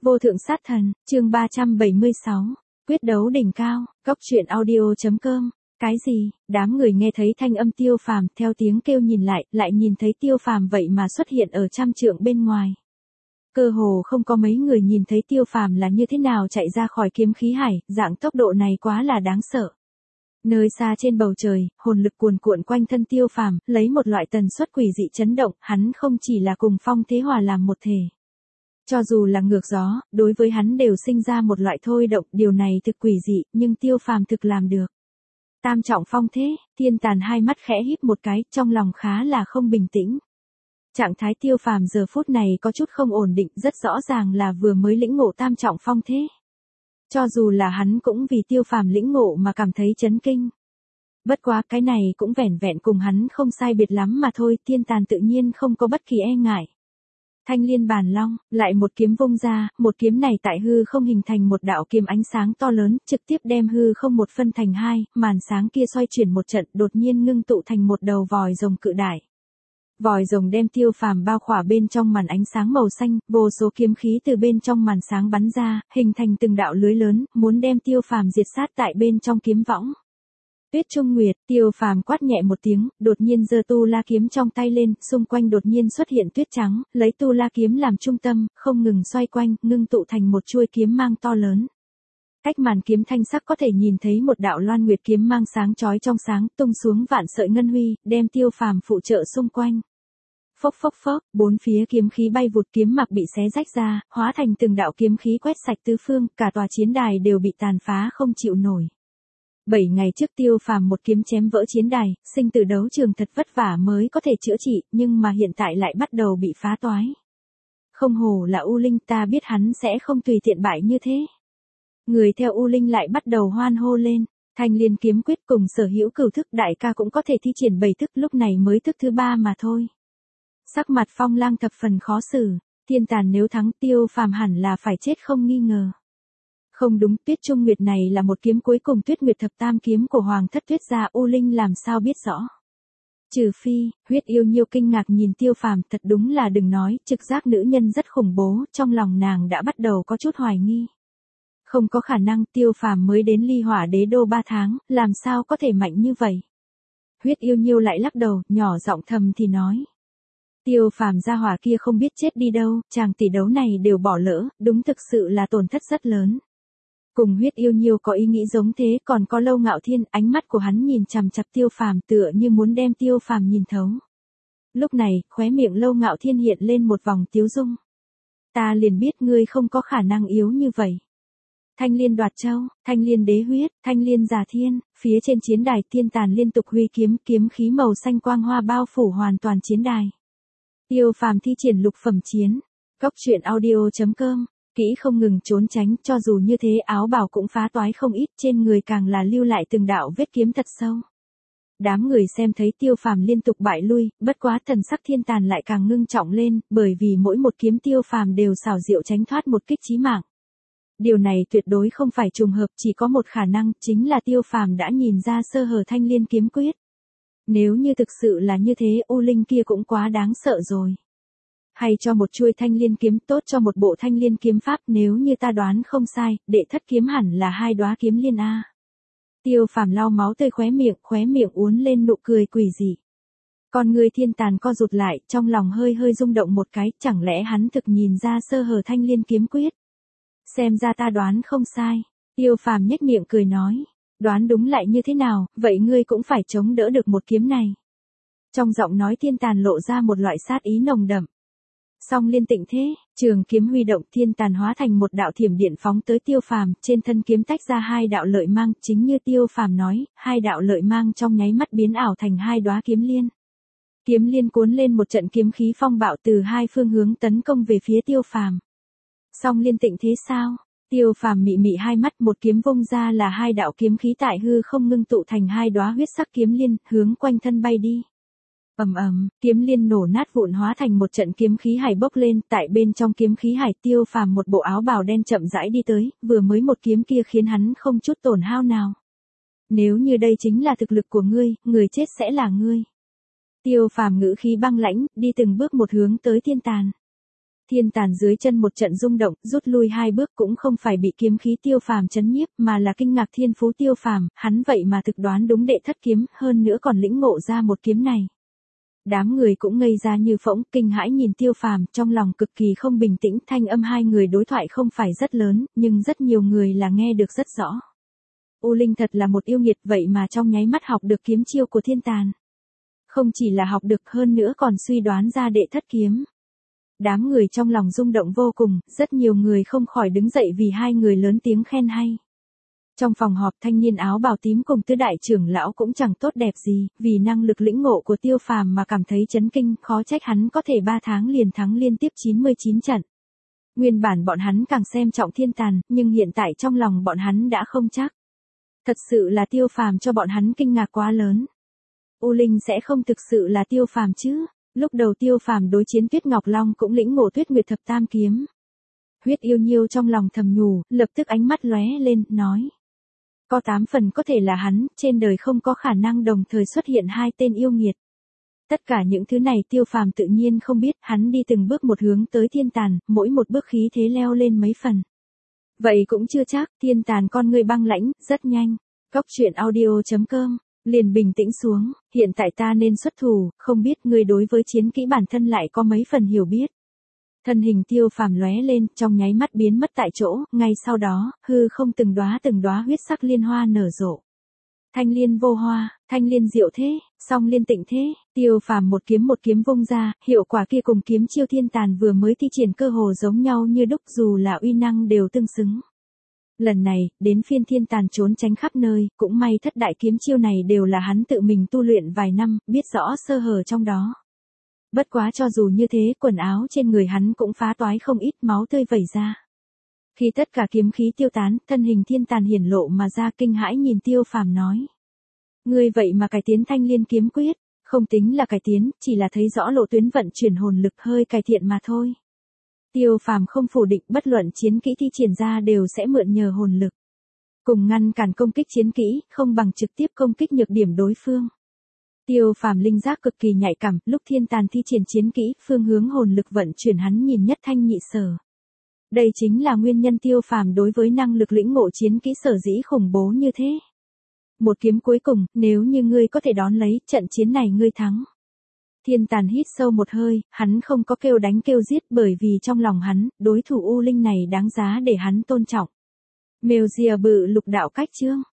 Vô thượng sát thần, chương 376, quyết đấu đỉnh cao, góc truyện audio.com. Cái gì? Đám người nghe thấy thanh âm Tiêu Phàm, theo tiếng kêu nhìn lại nhìn thấy Tiêu Phàm vậy mà xuất hiện ở trăm trượng bên ngoài. Cơ hồ không có mấy người nhìn thấy Tiêu Phàm là như thế nào chạy ra khỏi kiếm khí hải, dạng tốc độ này quá là đáng sợ. Nơi xa trên bầu trời, hồn lực cuồn cuộn quanh thân Tiêu Phàm, lấy một loại tần suất quỷ dị chấn động, hắn không chỉ là cùng phong thế hòa làm một thể. Cho dù là ngược gió, đối với hắn đều sinh ra một loại thôi động, điều này thực quỷ dị, nhưng Tiêu Phàm thực làm được. Tam trọng phong thế, Thiên Tàn hai mắt khẽ híp một cái, trong lòng khá là không bình tĩnh. Trạng thái Tiêu Phàm giờ phút này có chút không ổn định, rất rõ ràng là vừa mới lĩnh ngộ tam trọng phong thế. Cho dù là hắn cũng vì Tiêu Phàm lĩnh ngộ mà cảm thấy chấn kinh. Bất quá cái này cũng vẻn vẹn cùng hắn không sai biệt lắm mà thôi, Thiên Tàn tự nhiên không có bất kỳ e ngại. Thanh Liên Bàn Long, lại một kiếm vung ra, một kiếm này tại hư không hình thành một đạo kiếm ánh sáng to lớn, trực tiếp đem hư không một phân thành hai, màn sáng kia xoay chuyển một trận, đột nhiên ngưng tụ thành một đầu vòi rồng cự đại. Vòi rồng đem Tiêu Phàm bao khỏa bên trong màn ánh sáng màu xanh, vô số kiếm khí từ bên trong màn sáng bắn ra, hình thành từng đạo lưới lớn, muốn đem Tiêu Phàm diệt sát tại bên trong kiếm võng. Tuyết Trung Nguyệt, Tiêu Phàm quát nhẹ một tiếng, đột nhiên giơ tu la kiếm trong tay lên, xung quanh đột nhiên xuất hiện tuyết trắng, lấy tu la kiếm làm trung tâm, không ngừng xoay quanh, ngưng tụ thành một chuôi kiếm mang to lớn. Cách màn kiếm thanh sắc có thể nhìn thấy một đạo loan nguyệt kiếm mang sáng chói trong sáng, tung xuống vạn sợi ngân huy, đem Tiêu Phàm phụ trợ xung quanh. Phốc phốc phốc, bốn phía kiếm khí bay vụt, kiếm mặc bị xé rách ra, hóa thành từng đạo kiếm khí quét sạch tứ phương, cả tòa chiến đài đều bị tàn phá không chịu nổi. 7 ngày trước Tiêu Phàm một kiếm chém vỡ chiến đài, sinh tử đấu trường thật vất vả mới có thể chữa trị, nhưng mà hiện tại lại bắt đầu bị phá toái. Không hổ là U Linh, ta biết hắn sẽ không tùy tiện bại như thế. Người theo U Linh lại bắt đầu hoan hô lên, Thanh Liên kiếm quyết cùng sở hữu cửu thức đại ca cũng có thể thi triển 7 thức, lúc này mới thức thứ 3 mà thôi. Sắc mặt Phong Lang thập phần khó xử, Thiên Tàn nếu thắng Tiêu Phàm hẳn là phải chết không nghi ngờ. Không đúng, Tuyết Trung Nguyệt này là một kiếm cuối cùng Tuyết Nguyệt thập tam kiếm của Hoàng thất Tuyết gia, U Linh làm sao biết rõ. Trừ phi, Huyết Yêu Nhiêu kinh ngạc nhìn Tiêu Phàm, thật đúng là đừng nói, trực giác nữ nhân rất khủng bố, trong lòng nàng đã bắt đầu có chút hoài nghi. Không có khả năng, Tiêu Phàm mới đến Ly Hỏa Đế đô 3 tháng, làm sao có thể mạnh như vậy. Huyết Yêu Nhiêu lại lắc đầu, nhỏ giọng thầm thì nói. Tiêu Phàm gia hỏa kia không biết chết đi đâu, chàng tỷ đấu này đều bỏ lỡ, đúng thực sự là tổn thất rất lớn. Cùng Huyết Yêu Nhiêu có ý nghĩ giống thế, còn có Lâu Ngạo Thiên, ánh mắt của hắn nhìn chằm chằm Tiêu Phàm tựa như muốn đem Tiêu Phàm nhìn thấu. Lúc này, khóe miệng Lâu Ngạo Thiên hiện lên một vòng tiếu dung. Ta liền biết ngươi không có khả năng yếu như vậy. Thanh Liên đoạt châu, Thanh Liên đế huyết, Thanh Liên giả thiên, phía trên chiến đài Thiên Tàn liên tục huy kiếm, kiếm khí màu xanh quang hoa bao phủ hoàn toàn chiến đài. Tiêu Phàm thi triển lục phẩm chiến, góc truyện audio.com. Kỹ không ngừng trốn tránh, cho dù như thế áo bào cũng phá toái không ít, trên người càng là lưu lại từng đạo vết kiếm thật sâu. Đám người xem thấy Tiêu Phàm liên tục bại lui, bất quá thần sắc Thiên Tàn lại càng ngưng trọng lên, bởi vì mỗi một kiếm Tiêu Phàm đều xảo diệu tránh thoát một kích chí mạng. Điều này tuyệt đối không phải trùng hợp, chỉ có một khả năng, chính là Tiêu Phàm đã nhìn ra sơ hở Thanh Liên kiếm quyết. Nếu như thực sự là như thế, U Linh kia cũng quá đáng sợ rồi. Hay cho một chuôi Thanh Liên kiếm, tốt cho một bộ Thanh Liên kiếm pháp, nếu như ta đoán không sai, đệ thất kiếm hẳn là 2 đóa kiếm liên a. Tiêu Phàm lau máu tươi khóe miệng uốn lên nụ cười quỷ dị. Con người Thiên Tàn co rụt lại, trong lòng hơi rung động một cái, chẳng lẽ hắn thực nhìn ra sơ hở Thanh Liên kiếm quyết? Xem ra ta đoán không sai. Tiêu Phàm nhếch miệng cười nói, đoán đúng lại như thế nào, vậy ngươi cũng phải chống đỡ được một kiếm này. Trong giọng nói Thiên Tàn lộ ra một loại sát ý nồng đậm. Song liên tịnh thế, trường kiếm huy động, Thiên Tàn hóa thành một đạo thiểm điện phóng tới Tiêu Phàm, trên thân kiếm tách ra 2 đạo lợi mang, chính như Tiêu Phàm nói, 2 đạo lợi mang trong nháy mắt biến ảo thành 2 đóa kiếm liên. Kiếm liên cuốn lên một trận kiếm khí phong bạo từ 2 phương hướng tấn công về phía Tiêu Phàm. Song liên tịnh thế sao? Tiêu Phàm mị hai mắt, một kiếm vung ra là 2 đạo kiếm khí tại hư không ngưng tụ thành 2 đóa huyết sắc kiếm liên, hướng quanh thân bay đi. Ầm ầm, kiếm liên nổ nát vụn hóa thành một trận kiếm khí hải bốc lên, tại bên trong kiếm khí hải Tiêu Phàm một bộ áo bào đen chậm rãi đi tới, vừa mới một kiếm kia khiến hắn không chút tổn hao nào. Nếu như đây chính là thực lực của ngươi, người chết sẽ là ngươi. Tiêu Phàm ngữ khí băng lãnh, đi từng bước một hướng tới Thiên Tàn. Thiên tàn dưới chân một trận rung động, rút lui 2 bước cũng không phải bị kiếm khí Tiêu Phàm chấn nhiếp, mà là kinh ngạc thiên phú Tiêu Phàm, hắn vậy mà thực đoán đúng đệ thất kiếm, hơn nữa còn lĩnh ngộ ra một kiếm này. Đám người cũng ngây ra như phỗng, kinh hãi nhìn Tiêu Phàm, trong lòng cực kỳ không bình tĩnh, thanh âm hai người đối thoại không phải rất lớn, nhưng rất nhiều người là nghe được rất rõ. U Linh thật là một yêu nghiệt vậy mà trong nháy mắt học được kiếm chiêu của thiên tàn. Không chỉ là học được hơn nữa còn suy đoán ra đệ thất kiếm. Đám người trong lòng rung động vô cùng, rất nhiều người không khỏi đứng dậy vì hai người lớn tiếng khen hay. Trong phòng họp thanh niên áo bào tím cùng tứ đại trưởng lão cũng chẳng tốt đẹp gì, vì năng lực lĩnh ngộ của Tiêu Phàm mà cảm thấy chấn kinh, khó trách hắn có thể 3 tháng liền thắng liên tiếp 99 trận. Nguyên bản bọn hắn càng xem trọng thiên tàn, nhưng hiện tại trong lòng bọn hắn đã không chắc. Thật sự là Tiêu Phàm cho bọn hắn kinh ngạc quá lớn. U Linh sẽ không thực sự là Tiêu Phàm chứ? Lúc đầu Tiêu Phàm đối chiến Tuyết Ngọc Long cũng lĩnh ngộ Tuyết Nguyệt Thập Tam Kiếm. Huyết Yêu Nhiêu trong lòng thầm nhủ, lập tức ánh mắt lóe lên, nói. Có 8 phần có thể là hắn, trên đời không có khả năng đồng thời xuất hiện 2 tên yêu nghiệt. Tất cả những thứ này Tiêu Phàm tự nhiên không biết, hắn đi từng bước một hướng tới thiên tàn, mỗi một bước khí thế leo lên mấy phần. Vậy cũng chưa chắc, thiên tàn con người băng lãnh, rất nhanh. Góc truyện audio.com, liền bình tĩnh xuống, hiện tại ta nên xuất thủ, không biết ngươi đối với chiến kỹ bản thân lại có mấy phần hiểu biết. Thân hình Tiêu Phàm lóe lên, trong nháy mắt biến mất tại chỗ, ngay sau đó, hư không từng đóa huyết sắc liên hoa nở rộ. Thanh liên vô hoa, thanh liên diệu thế, song liên tịnh thế, Tiêu Phàm một kiếm vung ra, hiệu quả kia cùng kiếm chiêu thiên tàn vừa mới thi triển cơ hồ giống nhau như đúc, dù là uy năng đều tương xứng. Lần này, đến phiên thiên tàn trốn tránh khắp nơi, cũng may thất đại kiếm chiêu này đều là hắn tự mình tu luyện vài năm, biết rõ sơ hở trong đó. Bất quá cho dù như thế, quần áo trên người hắn cũng phá toái không ít, máu tươi vẩy ra. Khi tất cả kiếm khí tiêu tán, thân hình thiên tàn hiển lộ mà ra, kinh hãi nhìn Tiêu Phàm nói. Ngươi vậy mà cải tiến thanh liên kiếm quyết, không tính là cải tiến, chỉ là thấy rõ lộ tuyến vận chuyển hồn lực hơi cải thiện mà thôi. Tiêu Phàm không phủ định, bất luận chiến kỹ thi triển ra đều sẽ mượn nhờ hồn lực. Cùng ngăn cản công kích chiến kỹ, không bằng trực tiếp công kích nhược điểm đối phương. Tiêu Phàm linh giác cực kỳ nhạy cảm, lúc thiên tàn thi triển chiến kỹ, phương hướng hồn lực vận chuyển hắn nhìn nhất thanh nhị sở. Đây chính là nguyên nhân Tiêu Phàm đối với năng lực lĩnh ngộ chiến kỹ sở dĩ khủng bố như thế. Một kiếm cuối cùng, nếu như ngươi có thể đón lấy, trận chiến này ngươi thắng. Thiên tàn hít sâu một hơi, hắn không có kêu đánh kêu giết, bởi vì trong lòng hắn, đối thủ U Linh này đáng giá để hắn tôn trọng. Mèo rìa bự lục đạo cách chương.